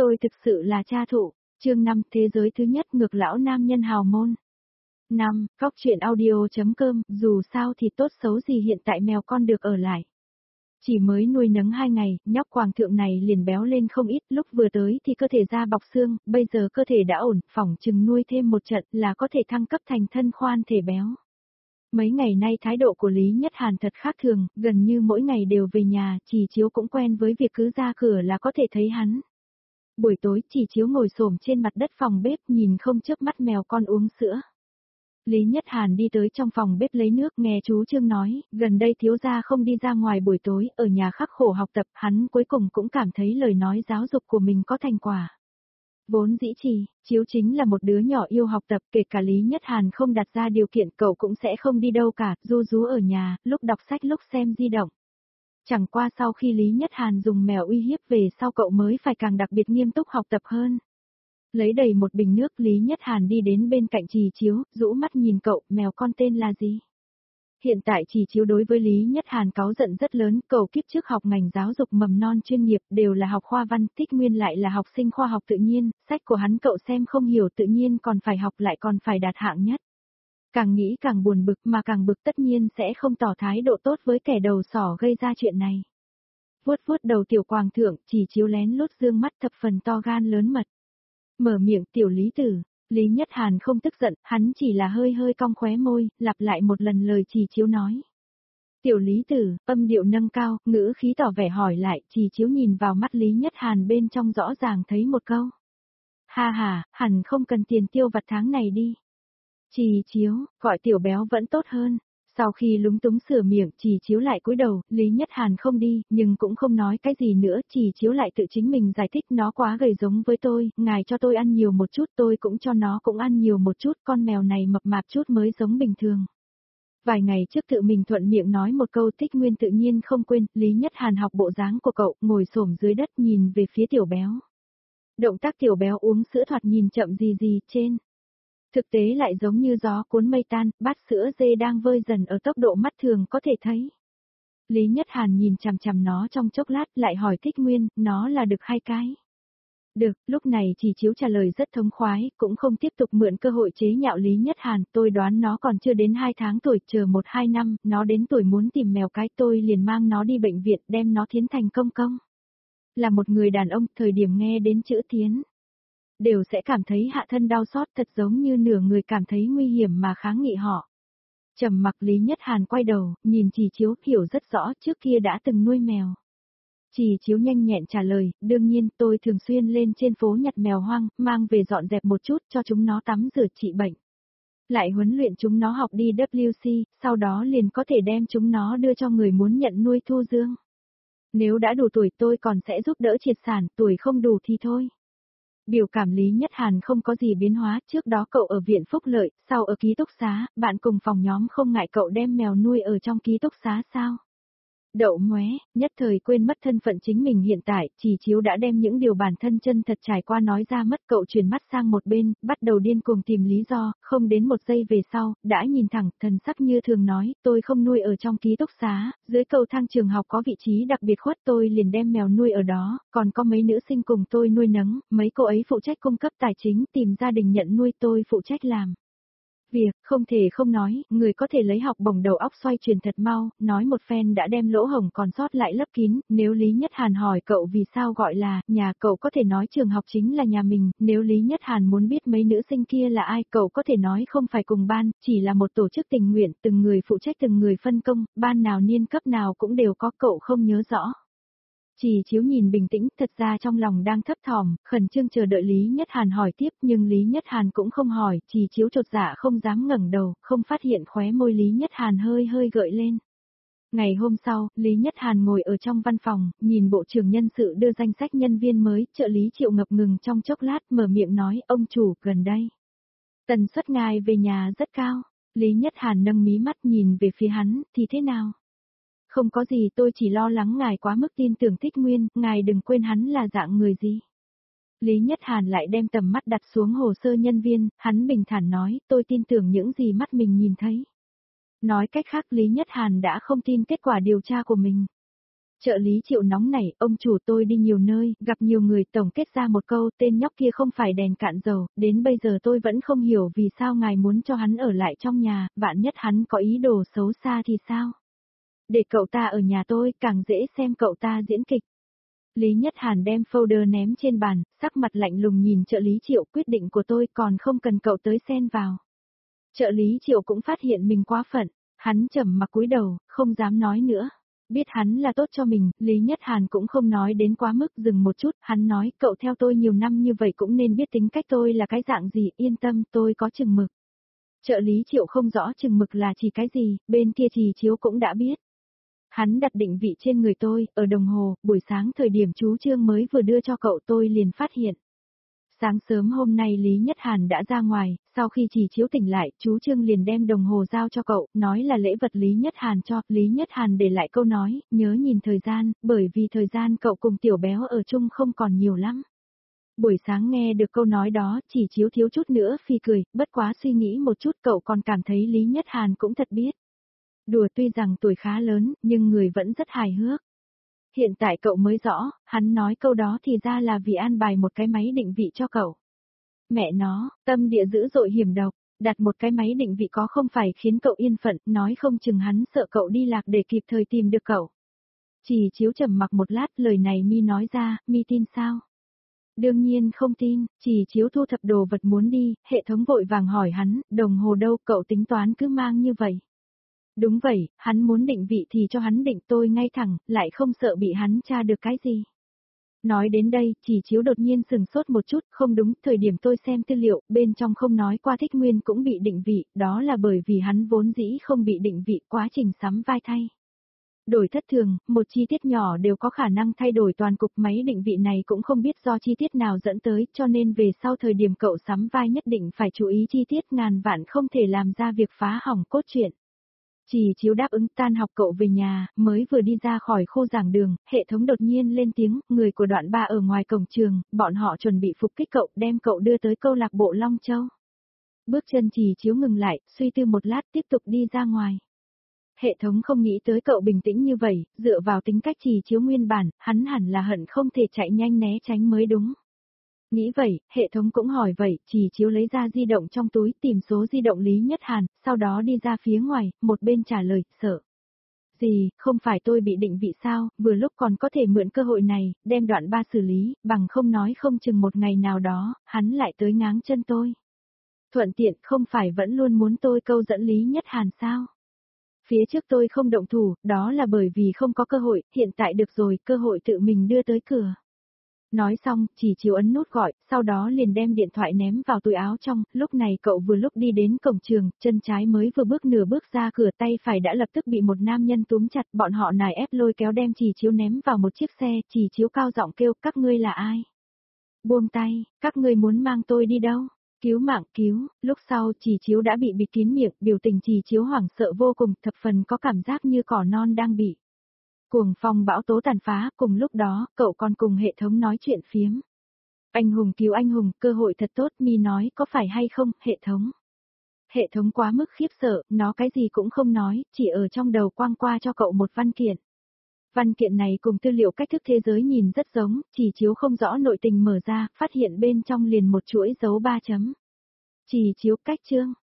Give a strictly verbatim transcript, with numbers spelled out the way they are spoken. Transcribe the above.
Tôi thực sự là cha thụ. Chương năm, thế giới thứ nhất ngược lão nam nhân hào môn. năm. Góc truyện audio.com, dù sao thì tốt xấu gì hiện tại mèo con được ở lại. Chỉ mới nuôi nấng hai ngày, nhóc quàng thượng này liền béo lên không ít, lúc vừa tới thì cơ thể da bọc xương, bây giờ cơ thể đã ổn, phỏng chừng nuôi thêm một trận là có thể thăng cấp thành thân khoan thể béo. Mấy ngày nay thái độ của Lý Nhất Hàn thật khác thường, gần như mỗi ngày đều về nhà, Chỉ Chiếu cũng quen với việc cứ ra cửa là có thể thấy hắn. Buổi tối Chỉ Chiếu ngồi xổm trên mặt đất phòng bếp nhìn không chớp mắt mèo con uống sữa. Lý Nhất Hàn đi tới trong phòng bếp lấy nước, nghe chú Trương nói, gần đây thiếu gia không đi ra ngoài buổi tối, ở nhà khắc khổ học tập, hắn cuối cùng cũng cảm thấy lời nói giáo dục của mình có thành quả. Vốn dĩ Chỉ Chiếu chính là một đứa nhỏ yêu học tập, kể cả Lý Nhất Hàn không đặt ra điều kiện cậu cũng sẽ không đi đâu cả, ru rú ở nhà, lúc đọc sách lúc xem di động. Chẳng qua sau khi Lý Nhất Hàn dùng mèo uy hiếp về sau cậu mới phải càng đặc biệt nghiêm túc học tập hơn. Lấy đầy một bình nước, Lý Nhất Hàn đi đến bên cạnh Chỉ Chiếu, rũ mắt nhìn cậu, mèo con tên là gì? Hiện tại Chỉ Chiếu đối với Lý Nhất Hàn cáu giận rất lớn, cậu kiếp trước học ngành giáo dục mầm non chuyên nghiệp, đều là học khoa văn, Tích Nguyên lại là học sinh khoa học tự nhiên, sách của hắn cậu xem không hiểu tự nhiên còn phải học lại còn phải đạt hạng nhất. Càng nghĩ càng buồn bực, mà càng bực tất nhiên sẽ không tỏ thái độ tốt với kẻ đầu sỏ gây ra chuyện này. Vuốt vuốt đầu tiểu quàng thượng, Chỉ Chiếu lén lút dương mắt thập phần to gan lớn mật. Mở miệng, tiểu Lý tử. Lý Nhất Hàn không tức giận, hắn chỉ là hơi hơi cong khóe môi, lặp lại một lần lời Chỉ Chiếu nói. Tiểu Lý tử, âm điệu nâng cao, ngữ khí tỏ vẻ hỏi lại, Chỉ Chiếu nhìn vào mắt Lý Nhất Hàn bên trong rõ ràng thấy một câu. Ha ha, hẳn không cần tiền tiêu vặt tháng này đi. Chỉ Chiếu, gọi tiểu béo vẫn tốt hơn. Sau khi lúng túng sửa miệng, Chỉ Chiếu lại cúi đầu, Lý Nhất Hàn không đi, nhưng cũng không nói cái gì nữa, Chỉ Chiếu lại tự chính mình giải thích, nó quá gầy giống với tôi, ngài cho tôi ăn nhiều một chút, tôi cũng cho nó cũng ăn nhiều một chút, con mèo này mập mạp chút mới giống bình thường. Vài ngày trước tự mình thuận miệng nói một câu Tích Nguyên tự nhiên không quên, Lý Nhất Hàn học bộ dáng của cậu, ngồi xổm dưới đất nhìn về phía tiểu béo. Động tác tiểu béo uống sữa thoạt nhìn chậm gì gì trên. Thực tế lại giống như gió cuốn mây tan, bát sữa dê đang vơi dần ở tốc độ mắt thường có thể thấy. Lý Nhất Hàn nhìn chằm chằm nó trong chốc lát lại hỏi Tích Nguyên, nó là đực hay cái? Được, lúc này Chỉ Chiếu trả lời rất thống khoái, cũng không tiếp tục mượn cơ hội chế nhạo Lý Nhất Hàn, tôi đoán nó còn chưa đến hai tháng tuổi, chờ một hai năm, nó đến tuổi muốn tìm mèo cái tôi liền mang nó đi bệnh viện đem nó thiến thành công công. Là một người đàn ông, thời điểm nghe đến chữ thiến đều sẽ cảm thấy hạ thân đau xót, thật giống như nửa người cảm thấy nguy hiểm mà kháng nghị họ. Trầm mặc Lý Nhất Hàn quay đầu, nhìn Chỉ Chiếu, hiểu rất rõ trước kia đã từng nuôi mèo. Chỉ Chiếu nhanh nhẹn trả lời, đương nhiên tôi thường xuyên lên trên phố nhặt mèo hoang, mang về dọn dẹp một chút cho chúng nó tắm rửa trị bệnh. Lại huấn luyện chúng nó học đi W C, sau đó liền có thể đem chúng nó đưa cho người muốn nhận nuôi thu dưỡng. Nếu đã đủ tuổi tôi còn sẽ giúp đỡ triệt sản, tuổi không đủ thì thôi. Biểu cảm Lý Nhất Hàn không có gì biến hóa, trước đó cậu ở viện phúc lợi, sau ở ký túc xá, bạn cùng phòng nhóm không ngại cậu đem mèo nuôi ở trong ký túc xá sao? Đậu móe, nhất thời quên mất thân phận chính mình hiện tại, Chỉ Chiếu đã đem những điều bản thân chân thật trải qua nói ra mất, cậu chuyển mắt sang một bên, bắt đầu điên cuồng tìm lý do, không đến một giây về sau, đã nhìn thẳng, thần sắc như thường nói, tôi không nuôi ở trong ký túc xá, dưới cầu thang trường học có vị trí đặc biệt khuất tôi liền đem mèo nuôi ở đó, còn có mấy nữ sinh cùng tôi nuôi nấng, mấy cô ấy phụ trách cung cấp tài chính, tìm gia đình nhận nuôi tôi phụ trách làm. Việc, không thể không nói, người có thể lấy học bổng đầu óc xoay chuyển thật mau, nói một phen đã đem lỗ hổng còn sót lại lấp kín, nếu Lý Nhất Hàn hỏi cậu vì sao gọi là, nhà cậu có thể nói trường học chính là nhà mình, nếu Lý Nhất Hàn muốn biết mấy nữ sinh kia là ai, cậu có thể nói không phải cùng ban, chỉ là một tổ chức tình nguyện, từng người phụ trách từng người phân công, ban nào niên cấp nào cũng đều có, cậu không nhớ rõ. Chỉ Chiếu nhìn bình tĩnh, thật ra trong lòng đang thấp thỏm, khẩn trương chờ đợi Lý Nhất Hàn hỏi tiếp, nhưng Lý Nhất Hàn cũng không hỏi, Chỉ Chiếu chột dạ không dám ngẩng đầu, không phát hiện khóe môi Lý Nhất Hàn hơi hơi gợi lên. Ngày hôm sau, Lý Nhất Hàn ngồi ở trong văn phòng, nhìn bộ trưởng nhân sự đưa danh sách nhân viên mới, trợ lý Triệu ngập ngừng trong chốc lát mở miệng nói, ông chủ, gần đây. Tần suất ngài về nhà rất cao, Lý Nhất Hàn nâng mí mắt nhìn về phía hắn, thì thế nào? Không có gì, tôi chỉ lo lắng ngài quá mức tin tưởng Tích Nguyên, ngài đừng quên hắn là dạng người gì. Lý Nhất Hàn lại đem tầm mắt đặt xuống hồ sơ nhân viên, hắn bình thản nói, tôi tin tưởng những gì mắt mình nhìn thấy. Nói cách khác Lý Nhất Hàn đã không tin kết quả điều tra của mình. Trợ lý Triệu nóng nảy, ông chủ tôi đi nhiều nơi, gặp nhiều người, tổng kết ra một câu, tên nhóc kia không phải đèn cạn dầu, đến bây giờ tôi vẫn không hiểu vì sao ngài muốn cho hắn ở lại trong nhà, vạn nhất hắn có ý đồ xấu xa thì sao? Để cậu ta ở nhà tôi, càng dễ xem cậu ta diễn kịch. Lý Nhất Hàn đem folder ném trên bàn, sắc mặt lạnh lùng nhìn trợ lý Triệu, quyết định của tôi còn không cần cậu tới xen vào. Trợ lý Triệu cũng phát hiện mình quá phận, hắn trầm mặc cúi đầu, không dám nói nữa. Biết hắn là tốt cho mình, Lý Nhất Hàn cũng không nói đến quá mức, dừng một chút, hắn nói, cậu theo tôi nhiều năm như vậy cũng nên biết tính cách tôi là cái dạng gì, yên tâm, tôi có chừng mực. Trợ lý Triệu không rõ chừng mực là chỉ cái gì, bên kia Trì Chiếu cũng đã biết. Hắn đặt định vị trên người tôi, ở đồng hồ, buổi sáng thời điểm chú Trương mới vừa đưa cho cậu tôi liền phát hiện. Sáng sớm hôm nay Lý Nhất Hàn đã ra ngoài, sau khi Trì Chiếu tỉnh lại, chú Trương liền đem đồng hồ giao cho cậu, nói là lễ vật Lý Nhất Hàn cho, Lý Nhất Hàn để lại câu nói, nhớ nhìn thời gian, bởi vì thời gian cậu cùng tiểu béo ở chung không còn nhiều lắm. Buổi sáng nghe được câu nói đó, Trì Chiếu thiếu chút nữa phi cười, bất quá suy nghĩ một chút cậu còn cảm thấy Lý Nhất Hàn cũng thật biết. Đùa tuy rằng tuổi khá lớn, nhưng người vẫn rất hài hước. Hiện tại cậu mới rõ, hắn nói câu đó thì ra là vì an bài một cái máy định vị cho cậu. Mẹ nó, tâm địa dữ dội hiểm độc, đặt một cái máy định vị có không phải khiến cậu yên phận, nói không chừng hắn sợ cậu đi lạc để kịp thời tìm được cậu. Trì Chiếu trầm mặc một lát, lời này mi nói ra, mi tin sao? Đương nhiên không tin, Trì Chiếu thu thập đồ vật muốn đi, hệ thống vội vàng hỏi hắn, đồng hồ đâu, cậu tính toán cứ mang như vậy. Đúng vậy, hắn muốn định vị thì cho hắn định, tôi ngay thẳng, lại không sợ bị hắn tra được cái gì. Nói đến đây, Trì Chiếu đột nhiên sừng sốt một chút, không đúng, thời điểm tôi xem tư liệu, bên trong không nói qua Thích Nguyên cũng bị định vị, đó là bởi vì hắn vốn dĩ không bị định vị, quá trình sắm vai thay. Đổi thất thường, một chi tiết nhỏ đều có khả năng thay đổi toàn cục, máy định vị này cũng không biết do chi tiết nào dẫn tới, cho nên về sau thời điểm cậu sắm vai nhất định phải chú ý chi tiết, ngàn vạn không thể làm ra việc phá hỏng cốt truyện. Trì Chiếu đáp ứng, tan học cậu về nhà, mới vừa đi ra khỏi khu giảng đường, hệ thống đột nhiên lên tiếng, người của đoạn ba ở ngoài cổng trường, bọn họ chuẩn bị phục kích cậu, đem cậu đưa tới câu lạc bộ Long Châu. Bước chân Trì Chiếu ngừng lại, suy tư một lát tiếp tục đi ra ngoài. Hệ thống không nghĩ tới cậu bình tĩnh như vậy, dựa vào tính cách Trì Chiếu nguyên bản, hắn hẳn là hận không thể chạy nhanh né tránh mới đúng. Nghĩ vậy, hệ thống cũng hỏi vậy, Trì Chiếu lấy ra di động trong túi, tìm số di động Lý Nhất Hàn, sau đó đi ra phía ngoài, một bên trả lời, sợ. Gì, không phải tôi bị định vị sao, vừa lúc còn có thể mượn cơ hội này, đem đoạn ba xử lý, bằng không nói không chừng một ngày nào đó, hắn lại tới ngáng chân tôi. Thuận tiện, không phải vẫn luôn muốn tôi câu dẫn Lý Nhất Hàn sao? Phía trước tôi không động thủ, đó là bởi vì không có cơ hội, hiện tại được rồi, cơ hội tự mình đưa tới cửa. Nói xong, Trì Chiếu ấn nút gọi, sau đó liền đem điện thoại ném vào túi áo trong, lúc này cậu vừa lúc đi đến cổng trường, chân trái mới vừa bước nửa bước ra cửa, tay phải đã lập tức bị một nam nhân túm chặt, bọn họ nài ép lôi kéo đem Trì Chiếu ném vào một chiếc xe, Trì Chiếu cao giọng kêu, các ngươi là ai? Buông tay, các ngươi muốn mang tôi đi đâu? Cứu mạng, cứu, lúc sau Trì Chiếu đã bị bịt kín miệng, biểu tình Trì Chiếu hoảng sợ vô cùng, thập phần có cảm giác như cỏ non đang bị cuồng phong bão tố tàn phá, cùng lúc đó, cậu còn cùng hệ thống nói chuyện phiếm. Anh hùng cứu anh hùng, cơ hội thật tốt, mi nói, có phải hay không, hệ thống. Hệ thống quá mức khiếp sợ, nó cái gì cũng không nói, chỉ ở trong đầu quang qua cho cậu một văn kiện. Văn kiện này cùng tư liệu cách thức thế giới nhìn rất giống, Trì Chiếu không rõ nội tình mở ra, phát hiện bên trong liền một chuỗi dấu ba chấm. Trì Chiếu cách chương.